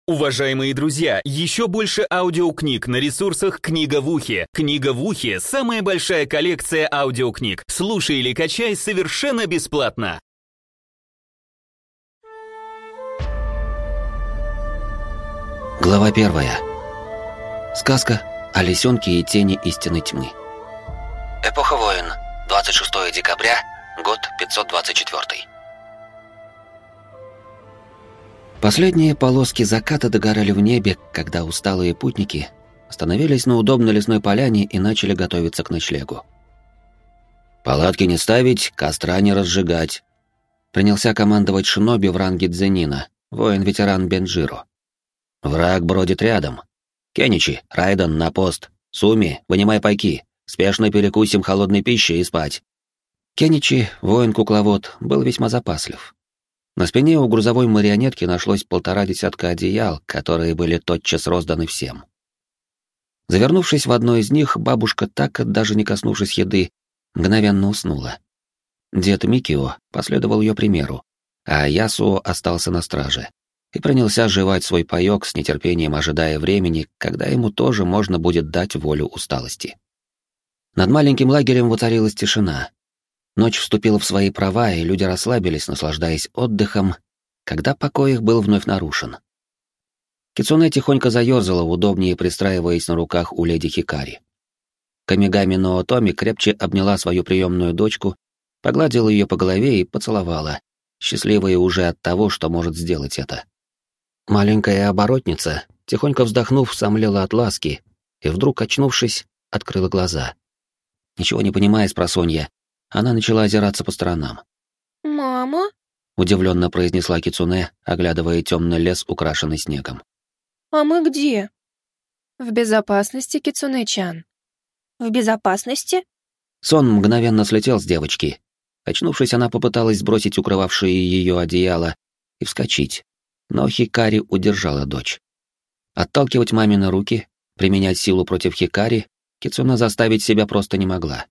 Уважаемые друзья, еще больше аудиокниг на ресурсах «Книга в ухе». «Книга в ухе» — самая большая коллекция аудиокниг. Слушай или качай совершенно бесплатно. Глава 1. Сказка о лисенке и тени истинной тьмы. Эпоха войн. 26 декабря, год 524. Последние полоски заката догорали в небе, когда усталые путники остановились на удобной лесной поляне и начали готовиться к ночлегу. «Палатки не ставить, костра не разжигать», — принялся командовать шиноби в ранге дзенина, воин-ветеран Бенджиро. «Враг бродит рядом. Кеничи, Райден, на пост. Суми, вынимай пайки. Спешно перекусим холодной пищей и спать». Кеничи, воин-кукловод, был весьма запаслив. На спине у грузовой марионетки нашлось 1,5 десятка одеял, которые были тотчас розданы всем. Завернувшись в одно из них, бабушка так, даже не коснувшись еды, мгновенно уснула. Дед Микио последовал ее примеру, а Ясуо остался на страже и принялся жевать свой паёк с нетерпением, ожидая времени, когда ему тоже можно будет дать волю усталости. Над маленьким лагерем воцарилась тишина. Ночь вступила в свои права, и люди расслабились, наслаждаясь отдыхом, когда покой их был вновь нарушен. Кицуне тихонько заёрзала, удобнее пристраиваясь на руках у леди Хикари. Камигами Ноотоми крепче обняла свою приемную дочку, погладила ее по голове и поцеловала, счастливая уже от того, что может сделать это. Маленькая оборотница, тихонько вздохнув, сомлела от ласки и, вдруг очнувшись, открыла глаза. Ничего не понимая спросонья, она начала озираться по сторонам. «Мама?» — удивленно произнесла Кицуне, оглядывая темный лес, украшенный снегом. «А мы где?» «В безопасности, Кицуне-чан». «В безопасности?» Сон мгновенно слетел с девочки. Очнувшись, она попыталась сбросить укрывавшие ее одеяло и вскочить, но Хикари удержала дочь. Отталкивать мамины руки, применять силу против Хикари, Кицуне заставить себя просто не могла.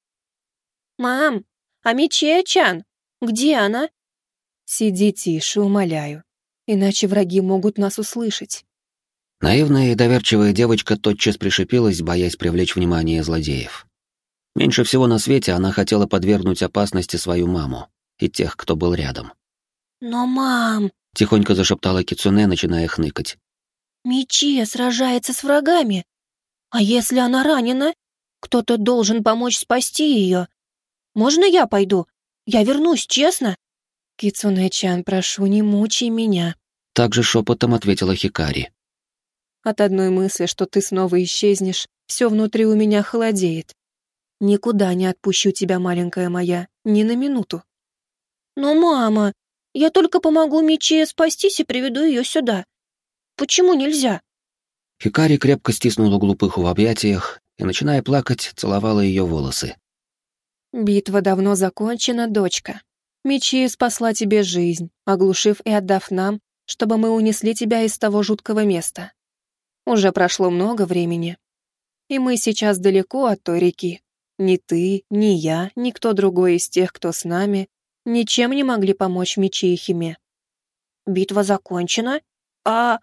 «Мам, а Мичия-чан? Где она?» «Сиди тише, умоляю, иначе враги могут нас услышать». Наивная и доверчивая девочка тотчас пришипелась, боясь привлечь внимание злодеев. Меньше всего на свете она хотела подвергнуть опасности свою маму и тех, кто был рядом. «Но, мам...» — тихонько зашептала Кицуне, начиная хныкать. «Мичия сражается с врагами. А если она ранена? Кто-то должен помочь спасти ее. Можно я пойду? Я вернусь, честно?» «Кицуне-чан, прошу, не мучай меня», — также шепотом ответила Хикари. «От одной мысли, что ты снова исчезнешь, все внутри у меня холодеет. Никуда не отпущу тебя, маленькая моя, ни на минуту». «Но, мама, я только помогу Мичии спастись и приведу ее сюда. Почему нельзя?» Хикари крепко стиснула глупыху в объятиях и, начиная плакать, целовала ее волосы. «Битва давно закончена, дочка. Мичия спасла тебе жизнь, оглушив и отдав нам, чтобы мы унесли тебя из того жуткого места. Уже прошло много времени, и мы сейчас далеко от той реки. Ни ты, ни я, ни кто другой из тех, кто с нами, ничем не могли помочь Мичии Химе». «Битва закончена? А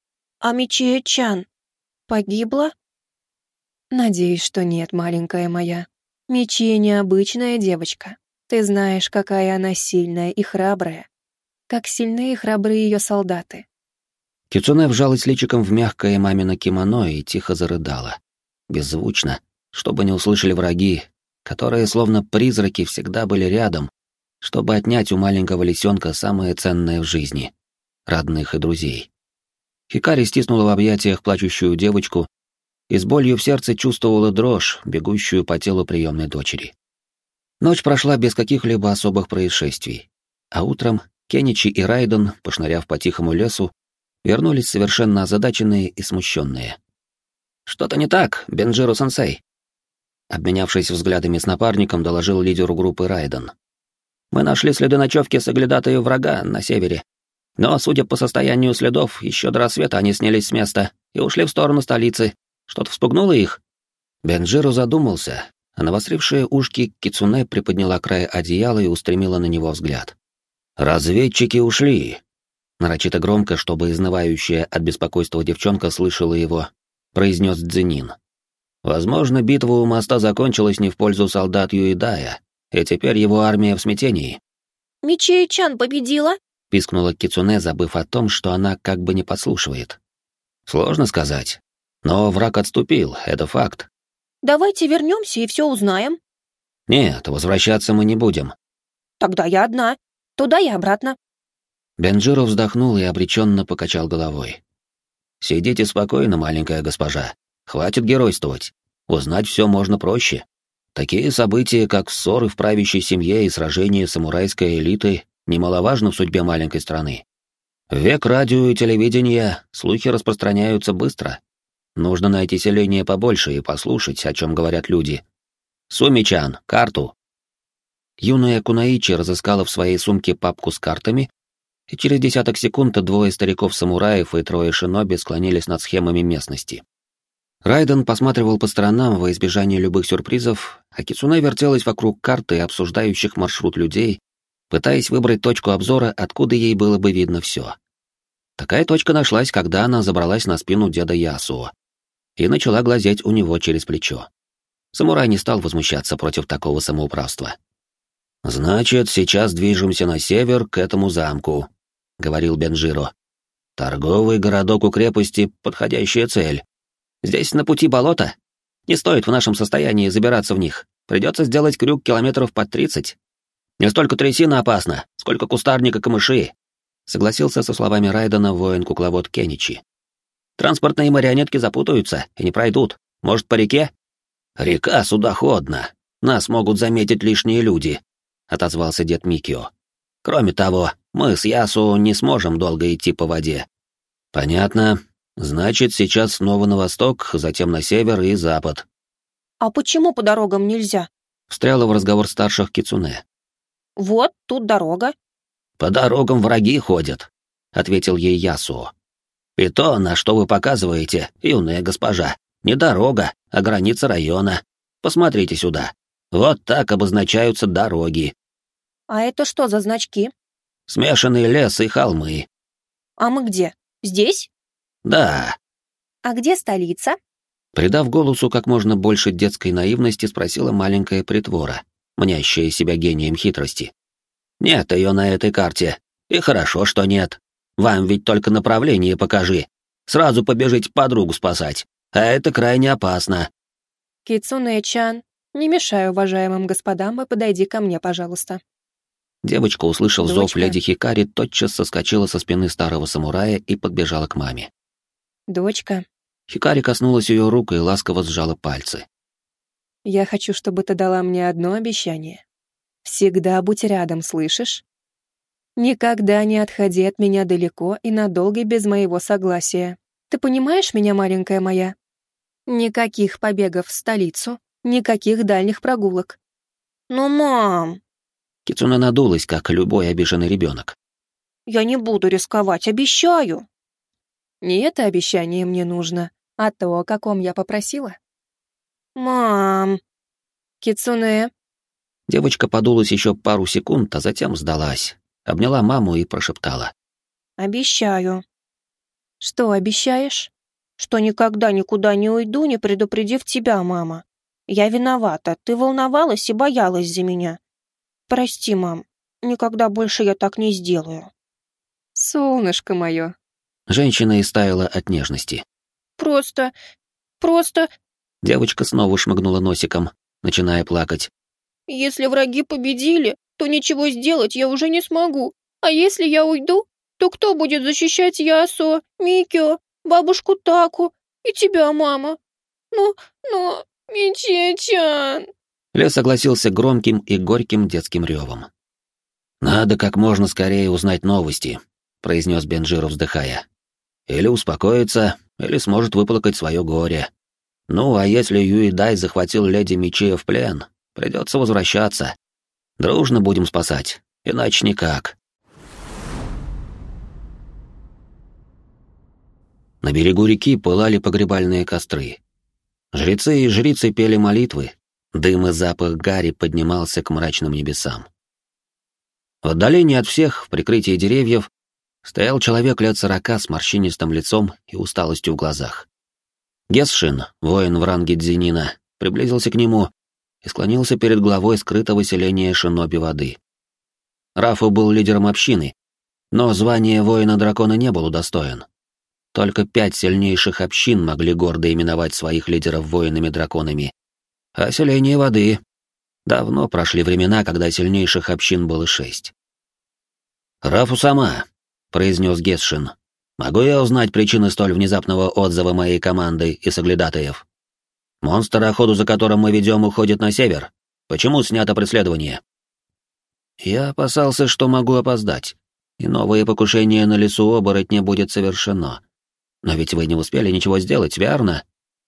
Мичия-чан погибла?» «Надеюсь, что нет, маленькая моя. Мичия необычная девочка. Ты знаешь, какая она сильная и храбрая. Как сильны и храбры ее солдаты». Кицуне вжалась личиком в мягкое мамино кимоно и тихо зарыдала. Беззвучно, чтобы не услышали враги, которые, словно призраки, всегда были рядом, чтобы отнять у маленького лисенка самое ценное в жизни — родных и друзей. Хикари стиснула в объятиях плачущую девочку и с болью в сердце чувствовала дрожь, бегущую по телу приемной дочери. Ночь прошла без каких-либо особых происшествий, а утром Кеничи и Райден, пошныряв по тихому лесу, вернулись совершенно озадаченные и смущенные. «Что-то не так, Бенджиро-сенсей», — обменявшись взглядами с напарником, доложил лидеру группы Райден. «Мы нашли следы ночевки соглядатая врага на севере, но, судя по состоянию следов, еще до рассвета они снялись с места и ушли в сторону столицы. Что-то вспугнуло их?» Бенджиро задумался, а навострившие ушки Кицуне приподняла край одеяла и устремила на него взгляд. «Разведчики ушли. Нарочито громко, чтобы изнывающая от беспокойства девчонка слышала его, произнес Цзинин. Возможно, битва у моста закончилась не в пользу солдат Юидая, и теперь его армия в смятении. «Мичи-чан победила?» — пискнула Кицуне, забыв о том, что она как бы не подслушивает. «Сложно сказать. Но враг отступил, это факт». «Давайте вернемся и все узнаем». «Нет, возвращаться мы не будем». «Тогда я одна. Туда и обратно». Бенджиро вздохнул и обреченно покачал головой. «Сидите спокойно, маленькая госпожа. Хватит геройствовать. Узнать все можно проще. Такие события, как ссоры в правящей семье и сражения самурайской элиты, немаловажны в судьбе маленькой страны. В век радио и телевидения слухи распространяются быстро. Нужно найти селение побольше и послушать, о чем говорят люди. Суми-чан, карту!» Юная Кунаичи разыскала в своей сумке папку с картами, и через 10 секунд 2 стариков-самураев и 3 шиноби склонились над схемами местности. Райден посматривал по сторонам во избежание любых сюрпризов, а Кицуне вертелась вокруг карты, обсуждающих маршрут людей, пытаясь выбрать точку обзора, откуда ей было бы видно все. Такая точка нашлась, когда она забралась на спину деда Ясуо и начала глазеть у него через плечо. Самурай не стал возмущаться против такого самоуправства. «Значит, сейчас движемся на север, к этому замку», — говорил Бенджиро. «Торговый городок у крепости — подходящая цель. Здесь на пути болото. Не стоит в нашем состоянии забираться в них. Придется сделать крюк километров под 30. Не столько трясина опасна, сколько кустарника камыши», — согласился со словами Райдена воин-кукловод Кеничи. «Транспортные марионетки запутаются и не пройдут. Может, по реке?» «Река судоходна. Нас могут заметить лишние люди», — отозвался дед Микио. «Кроме того, мы с Ясу не сможем долго идти по воде». «Понятно. Значит, сейчас снова на восток, затем на север и запад». «А почему по дорогам нельзя?» — встряла в разговор старших Кицуне. «Вот, тут дорога». «По дорогам враги ходят», — ответил ей Ясуо. «И то, на что вы показываете, юная госпожа, не дорога, а граница района. Посмотрите сюда. Вот так обозначаются дороги». «А это что за значки?» «Смешанный лес и холмы». «А мы где? Здесь?» «Да». «А где столица?» Придав голосу как можно больше детской наивности, спросила маленькая притвора, мнящая себя гением хитрости. «Нет ее на этой карте. И хорошо, что нет. Вам ведь только направление покажи. Сразу побежите подругу спасать. А это крайне опасно». «Кицуне-чан, не мешай уважаемым господам и подойди ко мне, пожалуйста». Девочка, услышав зов «Дочка». леди Хикари, тотчас соскочила со спины старого самурая и подбежала к маме. «Дочка, Хикари коснулась ее рук и ласково сжала пальцы. я хочу, чтобы ты дала мне одно обещание. Всегда будь рядом, слышишь? Никогда не отходи от меня далеко и надолго без моего согласия. Ты понимаешь меня, маленькая моя? Никаких побегов в столицу, никаких дальних прогулок». «Ну, мам, Кицуне надулась, как любой обиженный ребенок. я не буду рисковать, обещаю». Не это обещание мне нужно, а то, о каком я попросила. «Мам...» Кицуне, Девочка подулась еще пару секунд, а затем сдалась, обняла маму и прошептала. «Обещаю, что обещаешь? что никогда никуда не уйду, не предупредив тебя, мама. Я виновата, ты волновалась и боялась за меня. Прости, мам, никогда больше я так не сделаю». Солнышко мое. Женщина истаяла от нежности. Просто... Девочка снова шмыгнула носиком, начиная плакать. Если враги победили, то ничего сделать я уже не смогу. А если я уйду, то кто будет защищать Ясуо, Микио, бабушку Таку и тебя, мама? Ну, Мичи-чан. Лес согласился громким и горьким детским ревом. «Надо как можно скорее узнать новости», — произнес Бенджиро, вздыхая. «Или успокоиться, или сможет выплакать свое горе. Ну, а если Юидай захватил леди Мичия в плен, придется возвращаться. Дружно будем спасать, иначе никак». На берегу реки пылали погребальные костры. Жрецы и жрицы пели молитвы, дым и запах гари поднимался к мрачным небесам. В отдалении от всех, в прикрытии деревьев, стоял человек лет 40 с морщинистым лицом и усталостью в глазах. Гесшин, воин в ранге дзенина, приблизился к нему и склонился перед главой скрытого селения шиноби воды. Рафу был лидером общины, но звание воина-дракона не был удостоен. Только 5 сильнейших общин могли гордо именовать своих лидеров воинами-драконами, а селение воды... Давно прошли времена, когда сильнейших общин было 6. «Рафу сама», — произнес Гесшин, — «могу я узнать причины столь внезапного отзыва моей команды и соглядатаев? Монстр, охоту за которым мы ведем, уходит на север. Почему снято преследование?» «Я опасался, что могу опоздать, и новое покушение на лесу оборотня будет совершено. Но ведь вы не успели ничего сделать, верно?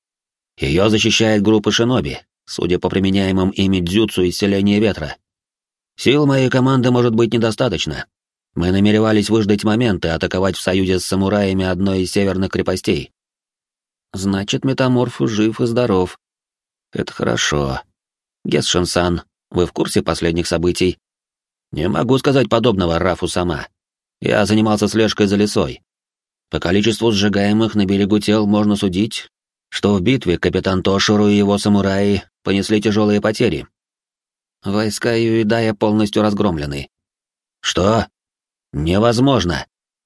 Ее защищает группа шиноби, судя по применяемым ими дзюцу из селения ветра. Сил моей команды может быть недостаточно. Мы намеревались выждать момент и атаковать в союзе с самураями одной из северных крепостей. Значит, метаморф жив и здоров. Это хорошо. Гесшин-сан, вы в курсе последних событий? Не могу сказать подобного, Рафу сама. Я занимался слежкой за лесой. По количеству сжигаемых на берегу тел можно судить, что в битве капитан Тоширу и его самураи понесли тяжелые потери. Войска Юидая полностью разгромлены. Что? Невозможно.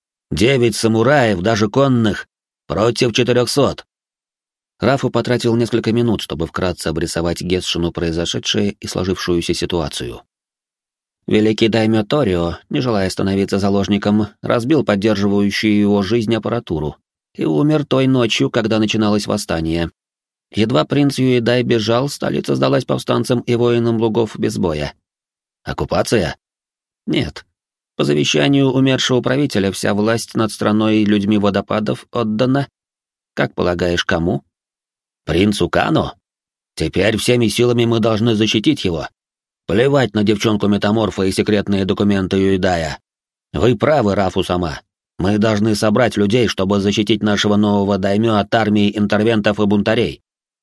9 самураев, даже конных, против 400. Рафу потратил несколько минут, чтобы вкратце обрисовать Гесшину произошедшее и сложившуюся ситуацию. Великий даймё Торио, не желая становиться заложником, разбил поддерживающую его жизнь аппаратуру и умер той ночью, когда начиналось восстание. Едва принц Юидай бежал, столица сдалась повстанцам и воинам лугов без боя. Оккупация? Нет. По завещанию умершего правителя вся власть над страной и людьми водопадов отдана, как полагаешь, кому? Принцу Кано? Теперь всеми силами мы должны защитить его. Плевать на девчонку-метаморфа и секретные документы Юидая. Вы правы, Рафу сама. Мы должны собрать людей, чтобы защитить нашего нового даймё от армии интервентов и бунтарей.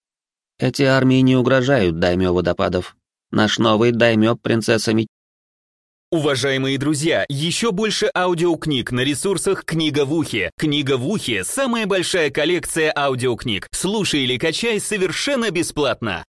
Эти армии не угрожают даймё водопадов. Наш новый даймё принцесса Ми... Уважаемые друзья, еще больше аудиокниг на ресурсах «Книга в ухе». «Книга в ухе» — самая большая коллекция аудиокниг. Слушай или качай совершенно бесплатно.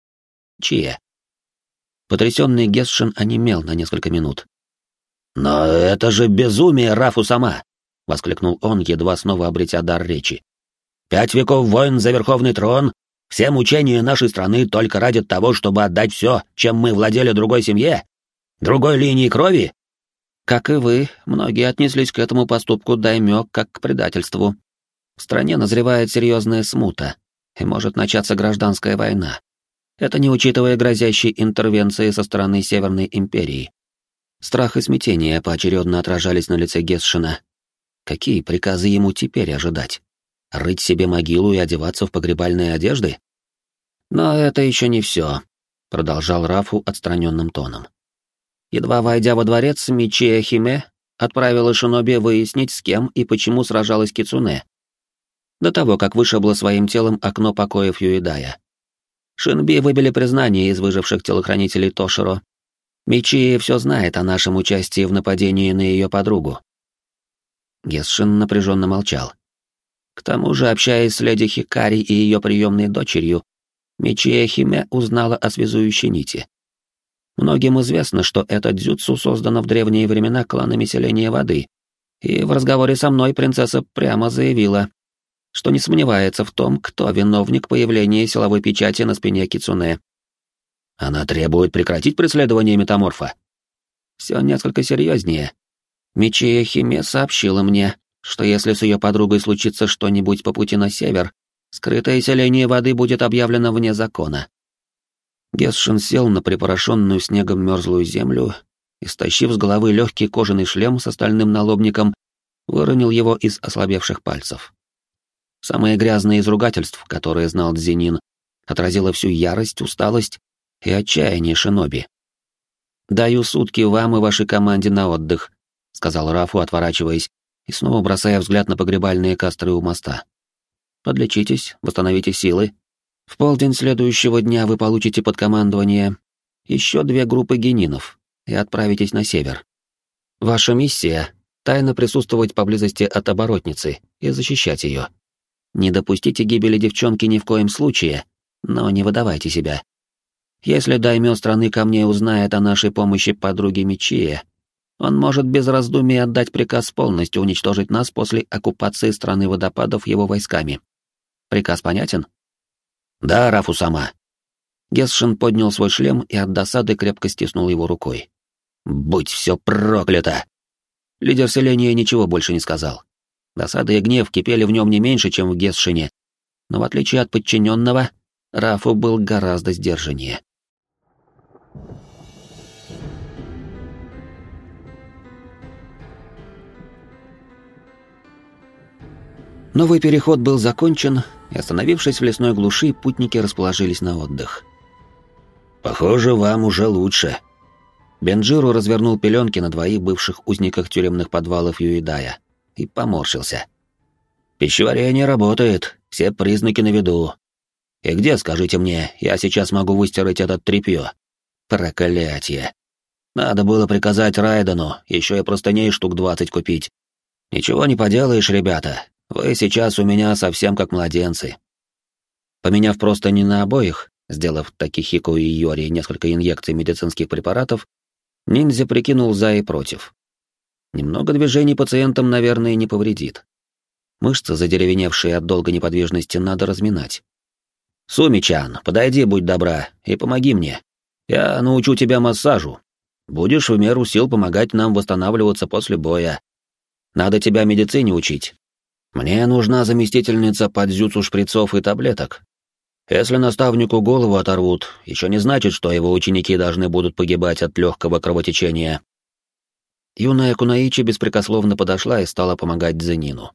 Чья? Потрясенный Гесшин онемел на несколько минут. «Но это же безумие, Рафу сама!» — воскликнул он, едва снова обретя дар речи. 5 веков войн за верховный трон, все мучения нашей страны только ради того, чтобы отдать все, чем мы владели другой семье? Другой линии крови?» Как и вы, многие отнеслись к этому поступку даймё как к предательству. В стране назревает серьезная смута, и может начаться гражданская война. Это не учитывая грозящей интервенции со стороны Северной империи. Страх и смятение поочередно отражались на лице Гесшина. Какие приказы ему теперь ожидать? Рыть себе могилу и одеваться в погребальные одежды? Но это еще не все, продолжал Рафу отстраненным тоном. Едва войдя во дворец, Мичия Химе отправила шиноби выяснить, с кем и почему сражалась Кицуне, до того, как вышибло своим телом окно покоев Юидая. Шинби выбили признание из выживших телохранителей Тоширо. Мичия все знает о нашем участии в нападении на ее подругу. Гесшин напряженно молчал. К тому же, общаясь с леди Хикари и ее приемной дочерью, Мичия Химе узнала о связующей нити. Многим известно, что это дзюцу создано в древние времена кланами селения воды, и в разговоре со мной принцесса прямо заявила, что не сомневается в том, кто виновник появления силовой печати на спине Кицуне. Она требует прекратить преследование метаморфа. Все несколько серьезнее. Мичия Химе сообщила мне, что если с ее подругой случится что-нибудь по пути на север, скрытое селение воды будет объявлено вне закона. Гесшин сел на припорошенную снегом мерзлую землю и, стащив с головы легкий кожаный шлем с стальным налобником, выронил его из ослабевших пальцев. Самое грязное из ругательств, которое знал Дзенин, отразило всю ярость, усталость и отчаяние шиноби. «Даю сутки вам и вашей команде на отдых», — сказал Рафу, отворачиваясь и снова бросая взгляд на погребальные костры у моста. «Подлечитесь, восстановите силы. В полдень следующего дня вы получите под командование еще 2 группы генинов и отправитесь на север. Ваша миссия тайно присутствовать поблизости от оборотницы и защищать ее. Не допустите гибели девчонки ни в коем случае, но не выдавайте себя. Если даймё страны камней узнает о нашей помощи подруге Мичие, он может без раздумий отдать приказ полностью уничтожить нас после оккупации страны водопадов его войсками. Приказ понятен? Да, Рафу-сама. Гесшин поднял свой шлем и от досады крепко стиснул его рукой. Будь все проклято! Лидер селения ничего больше не сказал. Досада и гнев кипели в нем не меньше, чем в Гесшине, но в отличие от подчиненного, Рафу был гораздо сдержаннее. Новый переход был закончен, и, остановившись в лесной глуши, путники расположились на отдых. «Похоже, вам уже лучше». Бенджиру развернул пеленки на двоих бывших узниках тюремных подвалов Юидая и поморщился. «Пищеварение работает, все признаки на виду. И где, скажите мне, я сейчас могу выстирать этот тряпье? Проклятье! Надо было приказать Райдену еще и простыней штук 20 купить. Ничего не поделаешь, ребята. Вы сейчас у меня совсем как младенцы». Поменяв простыни на обоих, сделав Такихико и Йори несколько инъекций медицинских препаратов, ниндзя прикинул за и против. Немного движений пациентам, наверное, не повредит. Мышцы, задеревеневшие от долгой неподвижности, надо разминать. «Суми-чан, подойди, будь добра, и помоги мне. Я научу тебя массажу. Будешь в меру сил помогать нам восстанавливаться после боя. Надо тебя медицине учить. Мне нужна заместительница по дзюцу шприцов и таблеток. Если наставнику голову оторвут, еще не значит, что его ученики должны будут погибать от легкого кровотечения». Юная Кунаичи беспрекословно подошла и стала помогать Дзенину.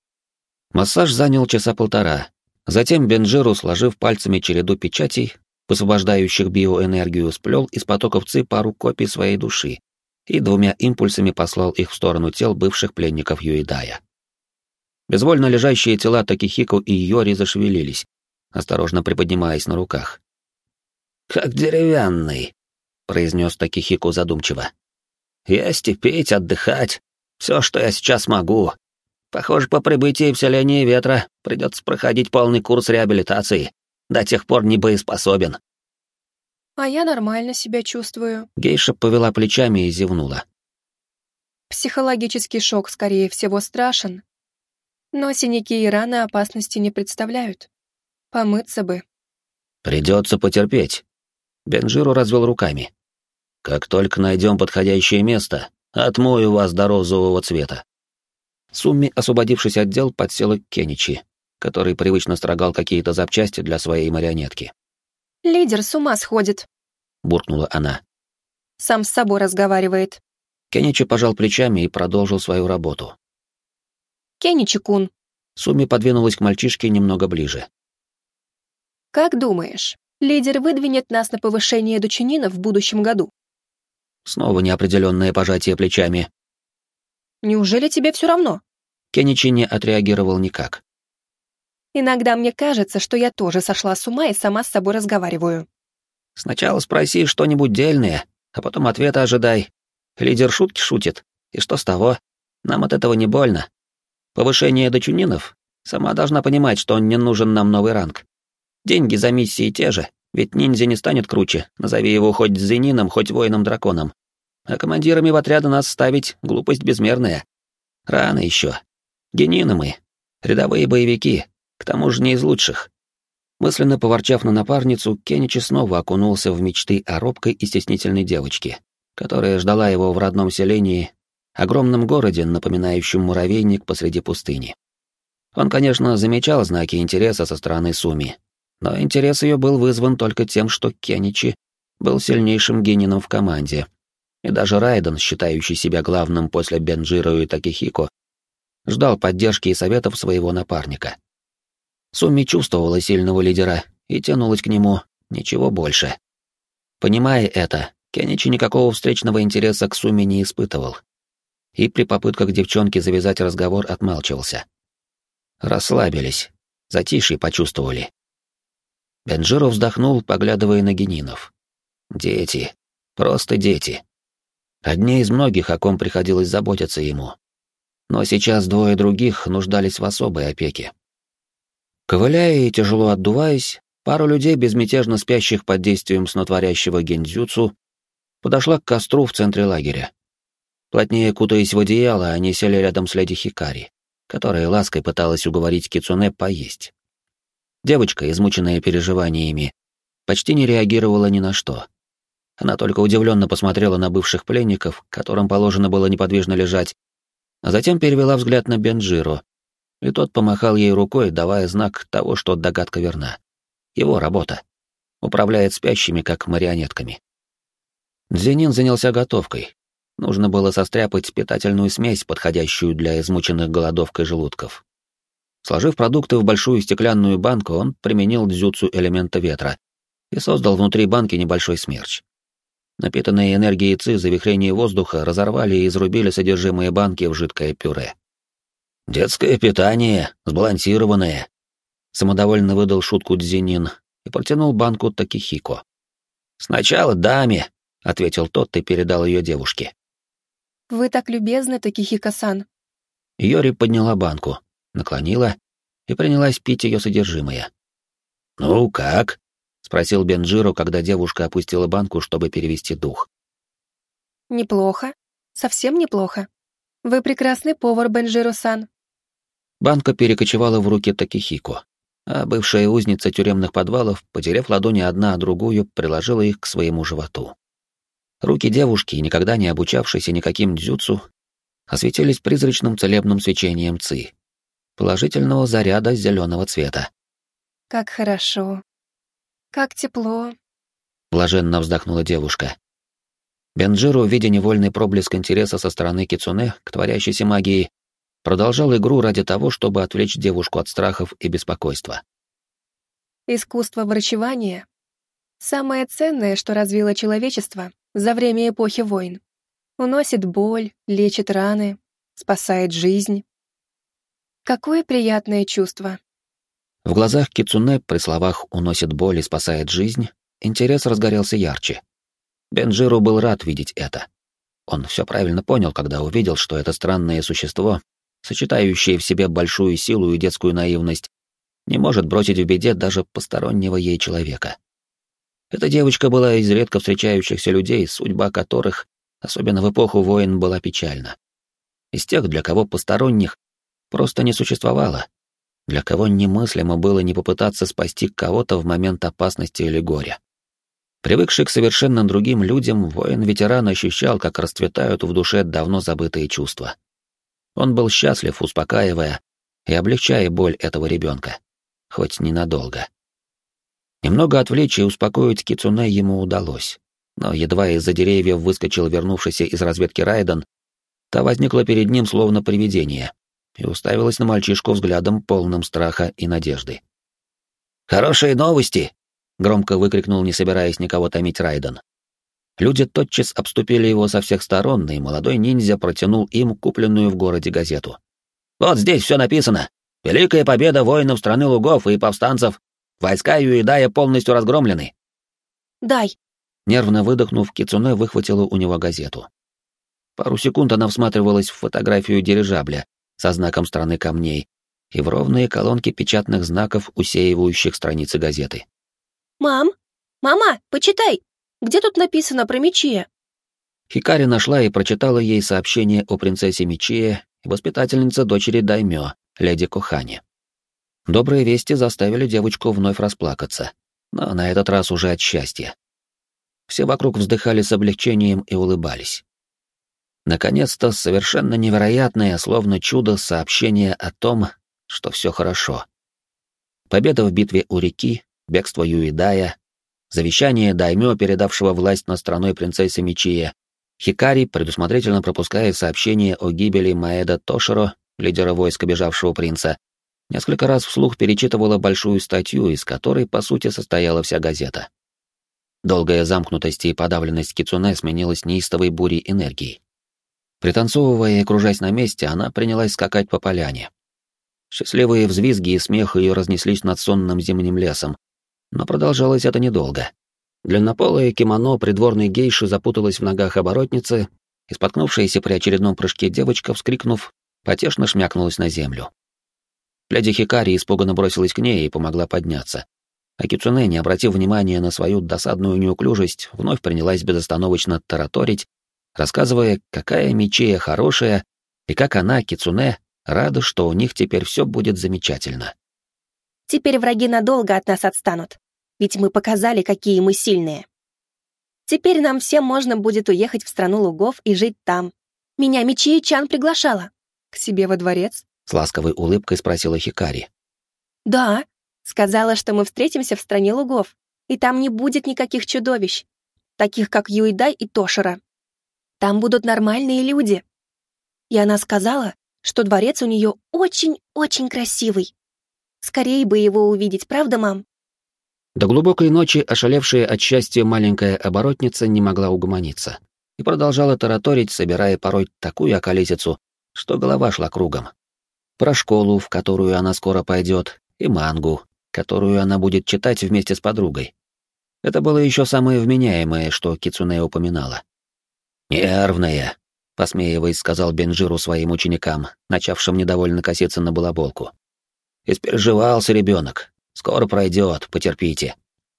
Массаж занял часа полтора. Затем Бенджиру, сложив пальцами череду печатей, высвобождающих биоэнергию, сплел из потоков ци пару копий своей души и 2 импульсами послал их в сторону тел бывших пленников Юидая. Безвольно лежащие тела Такихико и Йори зашевелились, осторожно приподнимаясь на руках. «Как деревянный», — произнес Такихико задумчиво. «Есть и пить, отдыхать. Все, что я сейчас могу. Похоже, по прибытии в селение Ветра придется проходить полный курс реабилитации. До тех пор не боеспособен». «А я нормально себя чувствую». Гейша повела плечами и зевнула. Психологический шок, скорее всего, страшен. Но синяки и раны опасности не представляют. Помыться бы. «Придется потерпеть». Бенджиру развел руками. «Как только найдем подходящее место, отмою вас до розового цвета». Сумми, освободившись от дел, подсела к Кеничи, который привычно строгал какие-то запчасти для своей марионетки. «Лидер с ума сходит», — буркнула она. «Сам с собой разговаривает». Кеничи пожал плечами и продолжил свою работу. «Кеничи-кун». Сумми подвинулась к мальчишке немного ближе. «Как думаешь, лидер выдвинет нас на повышение до чинина в будущем году?» Снова неопределенное пожатие плечами. «Неужели тебе все равно?» Кеничи не отреагировал никак. «Иногда мне кажется, что я тоже сошла с ума и сама с собой разговариваю». «Сначала спроси что-нибудь дельное, а потом ответа ожидай. Лидер шутки шутит, и что с того? Нам от этого не больно. Повышение до чунинов, сама должна понимать, что не нужен нам новый ранг. Деньги за миссии те же, ведь ниндзя не станет круче, назови его хоть дзенином, хоть воином-драконом. А командирами в отряды нас ставить — глупость безмерная. Рано еще. Генины мы, рядовые боевики, к тому же не из лучших». Мысленно поворчав на напарницу, Кеничи снова окунулся в мечты о робкой и стеснительной девочке, которая ждала его в родном селении, огромном городе, напоминающем муравейник посреди пустыни. Он, конечно, замечал знаки интереса со стороны Суми, но интерес ее был вызван только тем, что Кеничи был сильнейшим генином в команде, и даже Райден, считающий себя главным после Бенджиро и Такихико, ждал поддержки и советов своего напарника. Суми чувствовала сильного лидера и тянулась к нему, ничего больше. Понимая это, Кеничи никакого встречного интереса к Суми не испытывал, и при попытках девчонки завязать разговор отмалчивался. Расслабились, затишье почувствовали. Бенджиро вздохнул, поглядывая на генинов. Дети, просто дети. Одни из многих, о ком приходилось заботиться ему, но сейчас двое других нуждались в особой опеке. Ковыляя и тяжело отдуваясь, пару людей, безмятежно спящих под действием снотворящего гендзюцу, подошла к костру в центре лагеря. Плотнее кутаясь в одеяло, они сели рядом с леди Хикари, которая лаской пыталась уговорить Кицуне поесть. Девочка, измученная переживаниями, почти не реагировала ни на что. Она только удивленно посмотрела на бывших пленников, которым положено было неподвижно лежать, а затем перевела взгляд на Бенджиро, и тот помахал ей рукой, давая знак того, что догадка верна. Его работа. Управляет спящими, как марионетками. Дзенин занялся готовкой. Нужно было состряпать питательную смесь, подходящую для измученных голодовкой желудков. Сложив продукты в большую стеклянную банку, он применил дзюцу элемента ветра и создал внутри банки небольшой смерч. Напитанные энергией ци завихрения воздуха разорвали и изрубили содержимое банки в жидкое пюре. «Детское питание, сбалансированное», — самодовольно выдал шутку Дзенин и протянул банку Такихико. «Сначала даме», — ответил тот и передал ее девушке. «Вы так любезны, Такихико-сан». Йори подняла банку, наклонила и принялась пить ее содержимое. «Ну как?» — спросил Бенджиро, когда девушка опустила банку, чтобы перевести дух. «Неплохо. Совсем неплохо. Вы прекрасный повар, Бенджиро-сан». Банка перекочевала в руки Такихико, а бывшая узница тюремных подвалов, потеряв ладони одна о другую, приложила их к своему животу. Руки девушки, никогда не обучавшейся никаким дзюцу, осветились призрачным целебным свечением ци, положительного заряда зеленого цвета. «Как хорошо. Как тепло», — блаженно вздохнула девушка. Бенджиро, видя невольный проблеск интереса со стороны Кицуне к творящейся магии, продолжал игру ради того, чтобы отвлечь девушку от страхов и беспокойства. «Искусство врачевания — самое ценное, что развило человечество за время эпохи войн. Уносит боль, лечит раны, спасает жизнь. Какое приятное чувство». В глазах Кицуне при словах «уносит боль и спасает жизнь» интерес разгорелся ярче. Бенджиро был рад видеть это. Он все правильно понял, когда увидел, что это странное существо, сочетающее в себе большую силу и детскую наивность, не может бросить в беде даже постороннего ей человека. Эта девочка была из редко встречающихся людей, судьба которых, особенно в эпоху войн, была печальна. Из тех, для кого посторонних просто не существовало, для кого немыслимо было не попытаться спасти кого-то в момент опасности или горя. Привыкший к совершенно другим людям, воин-ветеран ощущал, как расцветают в душе давно забытые чувства. Он был счастлив, успокаивая и облегчая боль этого ребенка, хоть ненадолго. Немного отвлечь и успокоить Кицуне ему удалось, но едва из-за деревьев выскочил вернувшийся из разведки Райден, та возникла перед ним словно привидение и уставилась на мальчишку взглядом, полным страха и надежды. «Хорошие новости!» — громко выкрикнул, не собираясь никого томить, Райден. Люди тотчас обступили его со всех сторон, и молодой ниндзя протянул им купленную в городе газету. «Вот здесь все написано. Великая победа воинов страны лугов и повстанцев. Войска Юидая полностью разгромлены». «Дай!» Нервно выдохнув, Кицуне выхватила у него газету. Пару секунд она всматривалась в фотографию дирижабля со знаком страны камней и в ровные колонки печатных знаков, усеивающих страницы газеты. «Мам! Мама, почитай! Где тут написано про Мичия?» Хикари нашла и прочитала ей сообщение о принцессе Мичие и воспитательнице дочери Даймё, леди Кохане. Добрые вести заставили девочку вновь расплакаться, но на этот раз уже от счастья. Все вокруг вздыхали с облегчением и улыбались. Наконец-то совершенно невероятное, словно чудо, сообщение о том, что все хорошо. Победа в битве у реки, бегство Юидая, завещание даймё, передавшего власть над страной принцессе Мичие, Хикари, предусмотрительно пропуская сообщение о гибели Маэда Тоширо, лидера войска бежавшего принца, несколько раз вслух перечитывала большую статью, из которой, по сути, состояла вся газета. Долгая замкнутость и подавленность Кицуне сменилась неистовой бурей энергии. Пританцовывая и кружась на месте, она принялась скакать по поляне. Счастливые взвизги и смех ее разнеслись над сонным зимним лесом, но продолжалось это недолго. Длиннополое кимоно придворной гейши запуталось в ногах оборотницы, и споткнувшаяся при очередном прыжке девочка, вскрикнув, потешно шмякнулась на землю. Леди Хикари испуганно бросилась к ней и помогла подняться. А Кицуне, не обратив внимания на свою досадную неуклюжесть, вновь принялась безостановочно тараторить, рассказывая, какая Мичия хорошая и как она, Кицуне, рада, что у них теперь все будет замечательно. Теперь враги надолго от нас отстанут, ведь мы показали, какие мы сильные. Теперь нам всем можно будет уехать в страну лугов и жить там. Меня Мичия-чан приглашала. К себе во дворец? С ласковой улыбкой спросила Хикари. Да, сказала, что мы встретимся в стране лугов, и там не будет никаких чудовищ, таких как Юидай и Тошира. Там будут нормальные люди. И она сказала, что дворец у нее очень-очень красивый. Скорее бы его увидеть, правда, мам? До глубокой ночи ошалевшая от счастья маленькая оборотница не могла угомониться и продолжала тараторить, собирая порой такую околесицу, что голова шла кругом. Про школу, в которую она скоро пойдет, и мангу, которую она будет читать вместе с подругой. Это было еще самое вменяемое, что Кицуне упоминала. «Нервная», — посмеиваясь, сказал Бенджиру своим ученикам, начавшим недовольно коситься на балаболку. «Испереживался ребенок. Скоро пройдет, потерпите».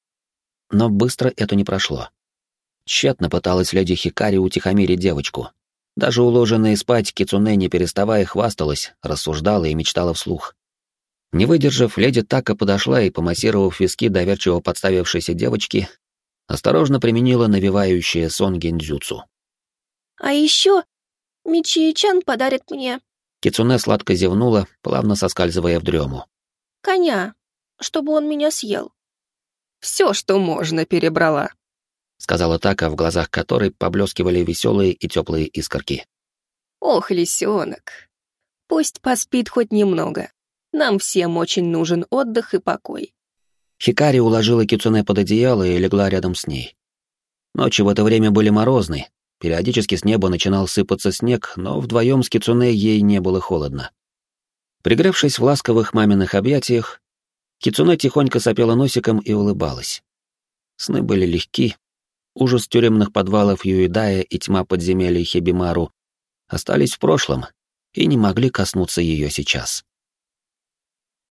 Но быстро это не прошло. Тщетно пыталась леди Хикари утихомирить девочку. Даже уложенная спать Кицуне, не переставая, хвасталась, рассуждала и мечтала вслух. Не выдержав, леди Така подошла и, помассировав виски доверчиво подставившейся девочки, осторожно применила навевающее сон гиндзюцу. А еще Мичии-чан подарит мне Кицуне сладко зевнула, плавно соскальзывая в дрему. коня, чтобы он меня съел. Все, что можно, перебрала. Сказала Така, в глазах которой поблескивали веселые и теплые искорки. Ох, лисенок. Пусть поспит хоть немного. Нам всем очень нужен отдых и покой. Хикари уложила Кицуне под одеяло и легла рядом с ней. Ночи в это время были морозны, периодически с неба начинал сыпаться снег, но вдвоем с Кицуне ей не было холодно. Пригревшись в ласковых маминых объятиях, Кицуне тихонько сопела носиком и улыбалась. Сны были легки, ужас тюремных подвалов Юидая и тьма подземелий Хибимару остались в прошлом и не могли коснуться ее сейчас.